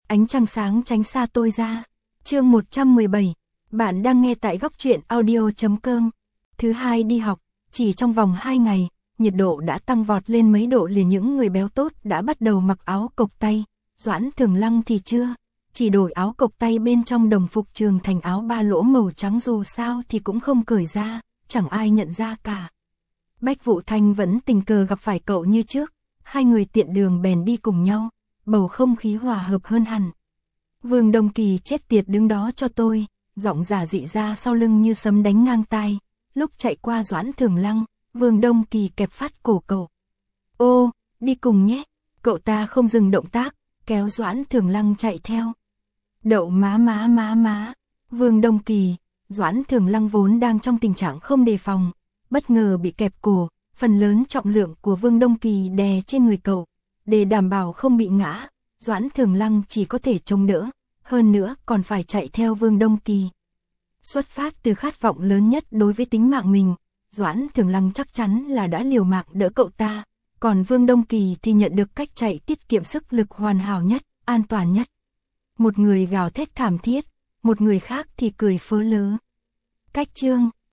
Ánh trăng sáng tránh xa tôi ra. Chương 117. Bạn đang nghe tại góc truyện audio.com. Thứ hai đi học, chỉ trong vòng 2 ngày, nhiệt độ đã tăng vọt lên mấy độ liền. Những người béo tốt đã bắt đầu mặc áo cộc tay, Doãn Thường Lăng thì chưa, chỉ đổi áo cộc tay bên trong đồng phục trường thành áo ba lỗ màu trắng, dù sao thì cũng không cởi ra, chẳng ai nhận ra cả. Bách Vũ Thanh vẫn tình cờ gặp phải cậu như trước, hai người tiện đường bèn đi cùng nhau, bầu không khí hòa hợp hơn hẳn. Vương Đông Kỳ chết tiệt đứng đó cho tôi, giọng giả dị ra sau lưng như sấm đánh ngang tai. Lúc chạy qua Doãn Thường Lăng, Vương Đông Kỳ kẹp phát cổ cậu. Ô, đi cùng nhé. Cậu ta không dừng động tác, kéo Doãn Thường Lăng chạy theo. Đậu má. Vương Đông Kỳ, Doãn Thường Lăng vốn đang trong tình trạng không đề phòng, bất ngờ bị kẹp cổ, phần lớn trọng lượng của Vương Đông Kỳ đè trên người cậu. Để đảm bảo không bị ngã, Doãn Thường Lăng chỉ có thể chống đỡ, hơn nữa còn phải chạy theo Vương Đông Kỳ. Xuất phát từ khát vọng lớn nhất đối với tính mạng mình, Doãn Thường Lăng chắc chắn là đã liều mạng đỡ cậu ta, còn Vương Đông Kỳ thì nhận được cách chạy tiết kiệm sức lực hoàn hảo nhất, an toàn nhất. Một người gào thét thảm thiết, một người khác thì cười phớ lớ. Cách chương